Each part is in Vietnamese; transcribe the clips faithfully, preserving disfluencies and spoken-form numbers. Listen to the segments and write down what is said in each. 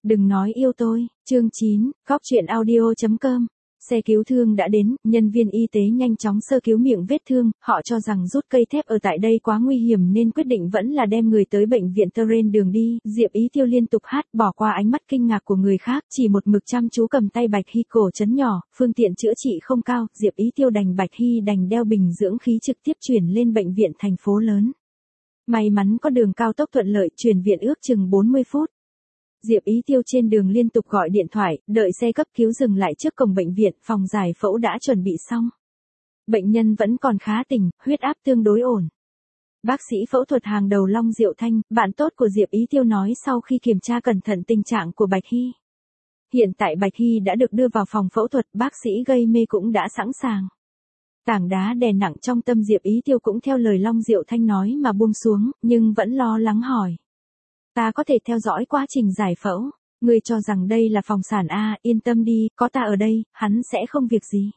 Đừng nói yêu tôi, chương chín, góc chuyện audio chấm com. Xe cứu thương đã đến, nhân viên y tế nhanh chóng sơ cứu miệng vết thương, họ cho rằng rút cây thép ở tại đây quá nguy hiểm nên quyết định vẫn là đem người tới bệnh viện Terrain đường đi. Diệp Ý Tiêu liên tục hát, bỏ qua ánh mắt kinh ngạc của người khác, chỉ một mực chăm chú cầm tay Bạch Hy cổ chấn nhỏ, phương tiện chữa trị không cao, Diệp Ý Tiêu đành Bạch Hy đành đeo bình dưỡng khí trực tiếp chuyển lên bệnh viện thành phố lớn. May mắn có đường cao tốc thuận lợi, chuyển viện ước chừng bốn mươi phút. Diệp Ý Tiêu trên đường liên tục gọi điện thoại, đợi xe cấp cứu dừng lại trước cổng bệnh viện, phòng giải phẫu đã chuẩn bị xong. Bệnh nhân vẫn còn khá tỉnh, huyết áp tương đối ổn. Bác sĩ phẫu thuật hàng đầu Long Diệu Thanh, bạn tốt của Diệp Ý Tiêu nói sau khi kiểm tra cẩn thận tình trạng của Bạch Hy. Hiện tại Bạch Hy đã được đưa vào phòng phẫu thuật, bác sĩ gây mê cũng đã sẵn sàng. Tảng đá đè nặng trong tâm Diệp Ý Tiêu cũng theo lời Long Diệu Thanh nói mà buông xuống, nhưng vẫn lo lắng hỏi. Ta có thể theo dõi quá trình giải phẫu, ngươi cho rằng đây là phòng sản A, yên tâm đi, có ta ở đây, hắn sẽ không việc gì.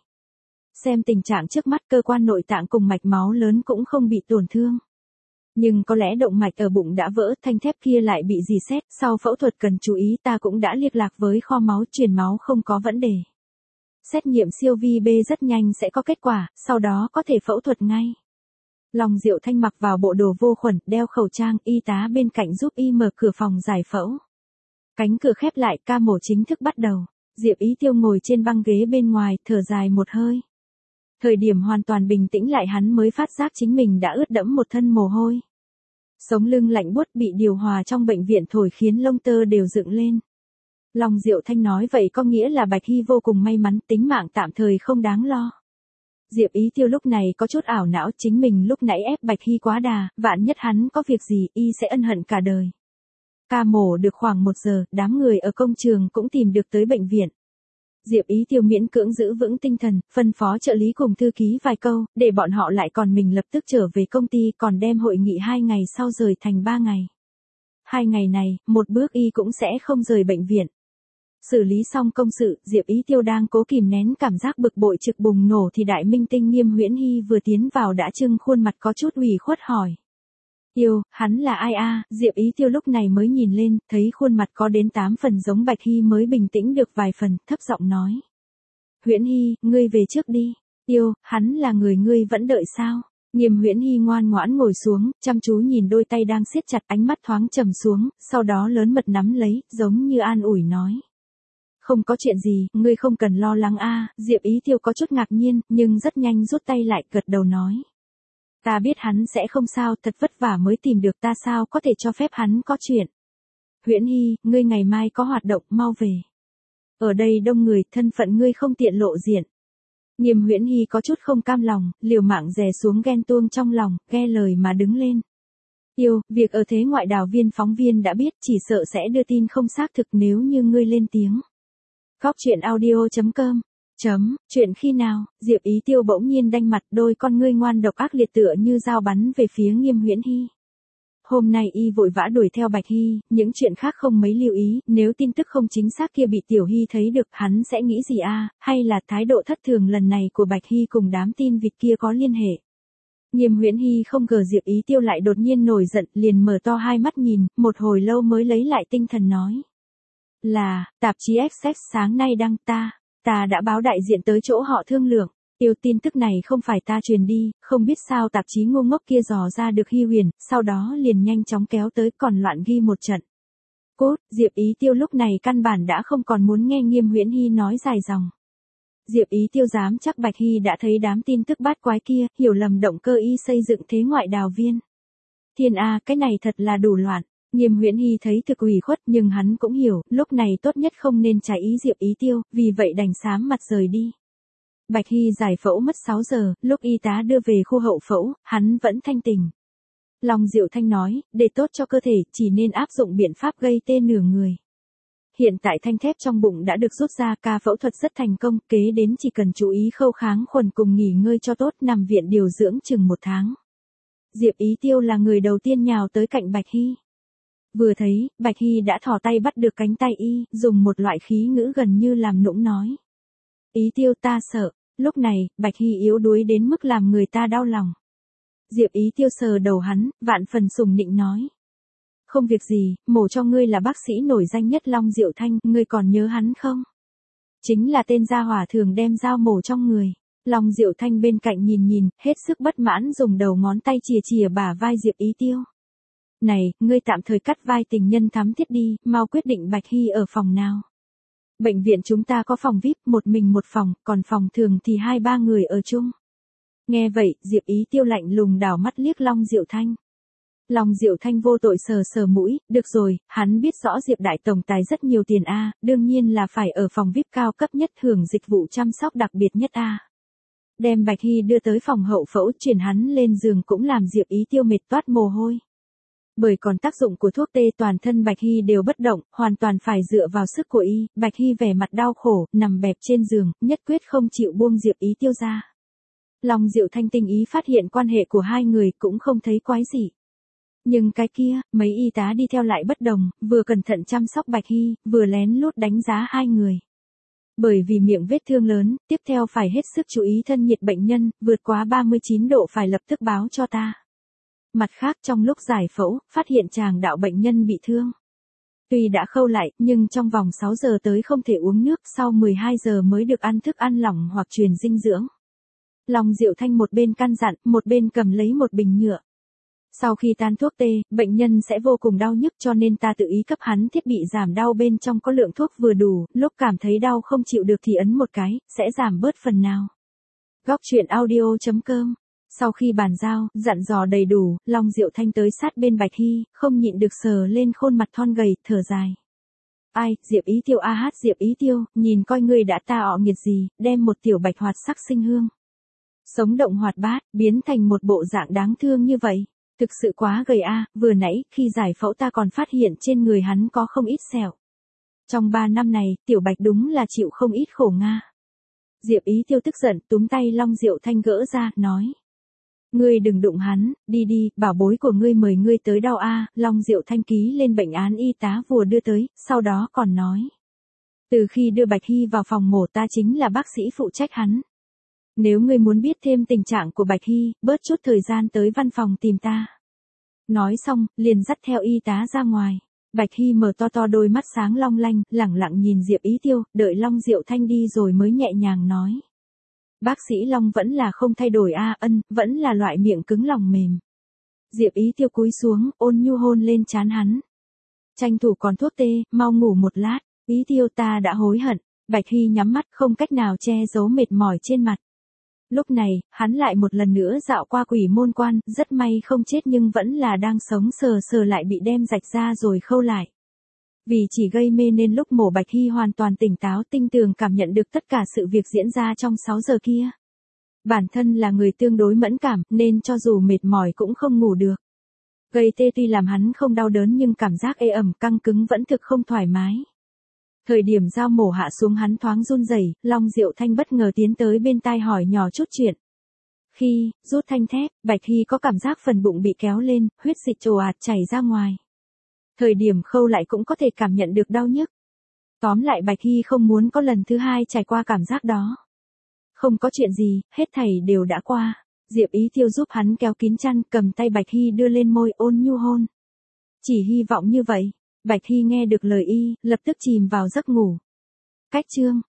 Xem tình trạng trước mắt cơ quan nội tạng cùng mạch máu lớn cũng không bị tổn thương. Nhưng có lẽ động mạch ở bụng đã vỡ, thanh thép kia lại bị rỉ sét, sau phẫu thuật cần chú ý, ta cũng đã liên lạc với kho máu, truyền máu không có vấn đề. Xét nghiệm siêu vi bê rất nhanh sẽ có kết quả, sau đó có thể phẫu thuật ngay. Long Diệu Thanh mặc vào bộ đồ vô khuẩn, đeo khẩu trang, y tá bên cạnh giúp y mở cửa phòng giải phẫu. Cánh cửa khép lại, ca mổ chính thức bắt đầu. Diệp Ý Tiêu ngồi trên băng ghế bên ngoài, thở dài một hơi. Thời điểm hoàn toàn bình tĩnh lại hắn mới phát giác chính mình đã ướt đẫm một thân mồ hôi. Sống lưng lạnh buốt bị điều hòa trong bệnh viện thổi khiến lông tơ đều dựng lên. Long Diệu Thanh nói vậy có nghĩa là Bạch Hy vô cùng may mắn, tính mạng tạm thời không đáng lo. Diệp Ý Tiêu lúc này có chút ảo não, chính mình lúc nãy ép Bạch Hy quá đà, vạn nhất hắn có việc gì, y sẽ ân hận cả đời. Ca mổ được khoảng một giờ, đám người ở công trường cũng tìm được tới bệnh viện. Diệp Ý Tiêu miễn cưỡng giữ vững tinh thần, phân phó trợ lý cùng thư ký vài câu, để bọn họ lại còn mình lập tức trở về công ty, còn đem hội nghị hai ngày sau rời thành ba ngày. Hai ngày này, một bước y cũng sẽ không rời bệnh viện. Xử lý xong công sự, Diệp Ý Tiêu đang cố kìm nén cảm giác bực bội trực bùng nổ thì đại minh tinh Nghiêm Huyễn Hy vừa tiến vào đã trưng khuôn mặt có chút ủy khuất hỏi. Tiêu, hắn là ai a? Diệp Ý Tiêu lúc này mới nhìn lên, thấy khuôn mặt có đến tám phần giống Bạch Hy mới bình tĩnh được vài phần, thấp giọng nói. Huyễn Hy, ngươi về trước đi. Tiêu, hắn là người ngươi vẫn đợi sao? Nghiêm Huyễn Hy ngoan ngoãn ngồi xuống, chăm chú nhìn đôi tay đang siết chặt, ánh mắt thoáng trầm xuống, sau đó lớn mật nắm lấy, giống như an ủi nói. Không có chuyện gì, ngươi không cần lo lắng a. Diệp Ý Tiêu có chút ngạc nhiên, nhưng rất nhanh rút tay lại, gật đầu nói. Ta biết hắn sẽ không sao, thật vất vả mới tìm được ta, sao có thể cho phép hắn có chuyện. Huyễn Hy, ngươi ngày mai có hoạt động, mau về. Ở đây đông người, thân phận ngươi không tiện lộ diện. Nghiêm Huyễn Hy có chút không cam lòng, liều mạng đè xuống ghen tuông trong lòng, nghe lời mà đứng lên. Tiêu, việc ở thế ngoại đào viên phóng viên đã biết, chỉ sợ sẽ đưa tin không xác thực nếu như ngươi lên tiếng. Góc chuyện audio chấm com. Chấm, chuyện khi nào, Diệp Ý Tiêu bỗng nhiên đanh mặt, đôi con ngươi ngoan độc ác liệt tựa như dao bắn về phía Nghiêm Huyễn Hy. Hôm nay y vội vã đuổi theo Bạch Hy, những chuyện khác không mấy lưu ý, nếu tin tức không chính xác kia bị Tiểu Hy thấy được, hắn sẽ nghĩ gì a? Hay là thái độ thất thường lần này của Bạch Hy cùng đám tin vịt kia có liên hệ? Nghiêm Huyễn Hy không ngờ Diệp Ý Tiêu lại đột nhiên nổi giận, liền mở to hai mắt nhìn, một hồi lâu mới lấy lại tinh thần nói. Là, tạp chí Essex sáng nay đăng ta, ta đã báo đại diện tới chỗ họ thương lượng. Tiêu, tin tức này không phải ta truyền đi, không biết sao tạp chí ngu ngốc kia dò ra được Hy Huyền, sau đó liền nhanh chóng kéo tới, còn loạn ghi một trận. Cốt, Diệp Ý Tiêu lúc này căn bản đã không còn muốn nghe Nghiêm Huyễn Hy nói dài dòng. Diệp Ý Tiêu dám chắc Bạch Hy đã thấy đám tin tức bát quái kia, hiểu lầm động cơ y xây dựng thế ngoại đào viên. Thiên a, cái này thật là đủ loạn. Nghiêm Huyễn Hy thấy thực ủy khuất, nhưng hắn cũng hiểu, lúc này tốt nhất không nên trái ý Diệp Ý Tiêu, vì vậy đành xám mặt rời đi. Bạch Hy giải phẫu mất sáu giờ, lúc y tá đưa về khu hậu phẫu, hắn vẫn thanh tỉnh. Long Diệu Thanh nói, để tốt cho cơ thể, chỉ nên áp dụng biện pháp gây tê nửa người. Hiện tại thanh thép trong bụng đã được rút ra, ca phẫu thuật rất thành công, kế đến chỉ cần chú ý khâu kháng khuẩn cùng nghỉ ngơi cho tốt, nằm viện điều dưỡng chừng một tháng. Diệp Ý Tiêu là người đầu tiên nhào tới cạnh Bạch Hy. Vừa thấy, Bạch Hy đã thò tay bắt được cánh tay y, dùng một loại khí ngữ gần như làm nũng nói. Ý Tiêu, ta sợ. Lúc này, Bạch Hy yếu đuối đến mức làm người ta đau lòng. Diệp Ý Tiêu sờ đầu hắn, vạn phần sùng nịnh nói. không việc gì, mổ cho ngươi là bác sĩ nổi danh nhất Long Diệu Thanh, ngươi còn nhớ hắn không? Chính là tên gia hỏa thường đem dao mổ trong người. Long Diệu Thanh bên cạnh nhìn nhìn, hết sức bất mãn dùng đầu ngón tay chìa chìa bả vai Diệp Ý Tiêu. Này, ngươi tạm thời cắt vai tình nhân thắm thiết đi, mau quyết định Bạch Hy ở phòng nào. Bệnh viện chúng ta có phòng vi ai pi, một mình một phòng, còn phòng thường thì hai ba người ở chung. Nghe vậy, Diệp Ý Tiêu lạnh lùng đảo mắt liếc Long Diệu Thanh. Long Diệu Thanh vô tội sờ sờ mũi, được rồi, hắn biết rõ Diệp đại tổng tài rất nhiều tiền a, đương nhiên là phải ở phòng vi ai pi cao cấp nhất hưởng dịch vụ chăm sóc đặc biệt nhất a. Đem Bạch Hy đưa tới phòng hậu phẫu, chuyển hắn lên giường cũng làm Diệp Ý Tiêu mệt toát mồ hôi. Bởi còn tác dụng của thuốc tê toàn thân Bạch Hy đều bất động, hoàn toàn phải dựa vào sức của y, Bạch Hy vẻ mặt đau khổ, nằm bẹp trên giường, nhất quyết không chịu buông Diệp Ý Tiêu ra. Long Diệu Thanh tinh ý phát hiện quan hệ của hai người cũng không thấy quái gì. Nhưng cái kia, mấy y tá đi theo lại bất đồng, vừa cẩn thận chăm sóc Bạch Hy, vừa lén lút đánh giá hai người. Bởi vì miệng vết thương lớn, tiếp theo phải hết sức chú ý thân nhiệt bệnh nhân, vượt quá ba mươi chín độ phải lập tức báo cho ta. Mặt khác trong lúc giải phẫu, phát hiện tràng đạo bệnh nhân bị thương. Tuy đã khâu lại, nhưng trong vòng sáu giờ tới không thể uống nước, sau mười hai giờ mới được ăn thức ăn lỏng hoặc truyền dinh dưỡng. Long Diệu Thanh một bên căn dặn, một bên cầm lấy một bình nhựa. Sau khi tan thuốc tê, bệnh nhân sẽ vô cùng đau nhức cho nên ta tự ý cấp hắn thiết bị giảm đau bên trong có lượng thuốc vừa đủ, lúc cảm thấy đau không chịu được thì ấn một cái, sẽ giảm bớt phần nào. Góc truyện audio chấm com. Sau khi bàn giao, dặn dò đầy đủ, Long Diệu Thanh tới sát bên Bạch Hy, không nhịn được sờ lên khuôn mặt thon gầy, thở dài. Ai, Diệp Ý Tiêu a hát Diệp Ý Tiêu, nhìn coi ngươi đã ta ọ nghiệt gì, đem một tiểu bạch hoạt sắc sinh hương. Sống động hoạt bát, biến thành một bộ dạng đáng thương như vậy. Thực sự quá gầy a, vừa nãy, khi giải phẫu ta còn phát hiện trên người hắn có không ít sẹo. Trong ba năm này, tiểu bạch đúng là chịu không ít khổ nga. Diệp Ý Tiêu tức giận, túm tay Long Diệu Thanh gỡ ra, nói. Ngươi đừng đụng hắn, đi đi, bảo bối của ngươi mời ngươi tới đau a. Long Diệu Thanh ký lên bệnh án y tá vừa đưa tới, sau đó còn nói. Từ khi đưa Bạch Hy vào phòng mổ ta chính là bác sĩ phụ trách hắn. Nếu ngươi muốn biết thêm tình trạng của Bạch Hy, bớt chút thời gian tới văn phòng tìm ta. Nói xong, liền dắt theo y tá ra ngoài. Bạch Hy mở to to đôi mắt sáng long lanh, lẳng lặng nhìn Diệp Ý Tiêu, đợi Long Diệu Thanh đi rồi mới nhẹ nhàng nói. Bác sĩ Long vẫn là không thay đổi a, ân, vẫn là loại miệng cứng lòng mềm. Diệp Ý Tiêu cúi xuống, ôn nhu hôn lên trán hắn. Tranh thủ còn thuốc tê, mau ngủ một lát, Ý Tiêu ta đã hối hận. Bạch Hy nhắm mắt không cách nào che giấu mệt mỏi trên mặt. Lúc này, hắn lại một lần nữa dạo qua quỷ môn quan, rất may không chết nhưng vẫn là đang sống sờ sờ lại bị đem rạch ra rồi khâu lại. Vì chỉ gây mê nên lúc mổ Bạch Hy hoàn toàn tỉnh táo tinh tường cảm nhận được tất cả sự việc diễn ra trong sáu giờ kia. Bản thân là người tương đối mẫn cảm nên cho dù mệt mỏi cũng không ngủ được. Gây tê tuy làm hắn không đau đớn nhưng cảm giác ê ẩm căng cứng vẫn thực không thoải mái. Thời điểm dao mổ hạ xuống hắn thoáng run rẩy, Long Diệu Thanh bất ngờ tiến tới bên tai hỏi nhỏ chút chuyện. Khi rút thanh thép, Bạch Hy có cảm giác phần bụng bị kéo lên, huyết dịch ồ ạt chảy ra ngoài. Thời điểm khâu lại cũng có thể cảm nhận được đau nhức. Tóm lại Bạch Hy không muốn có lần thứ hai trải qua cảm giác đó. Không có chuyện gì, hết thảy đều đã qua. Diệp Ý Tiêu giúp hắn kéo kín chăn, cầm tay Bạch Hy đưa lên môi ôn nhu hôn. Chỉ hy vọng như vậy. Bạch Hy nghe được lời y, lập tức chìm vào giấc ngủ. Cách chương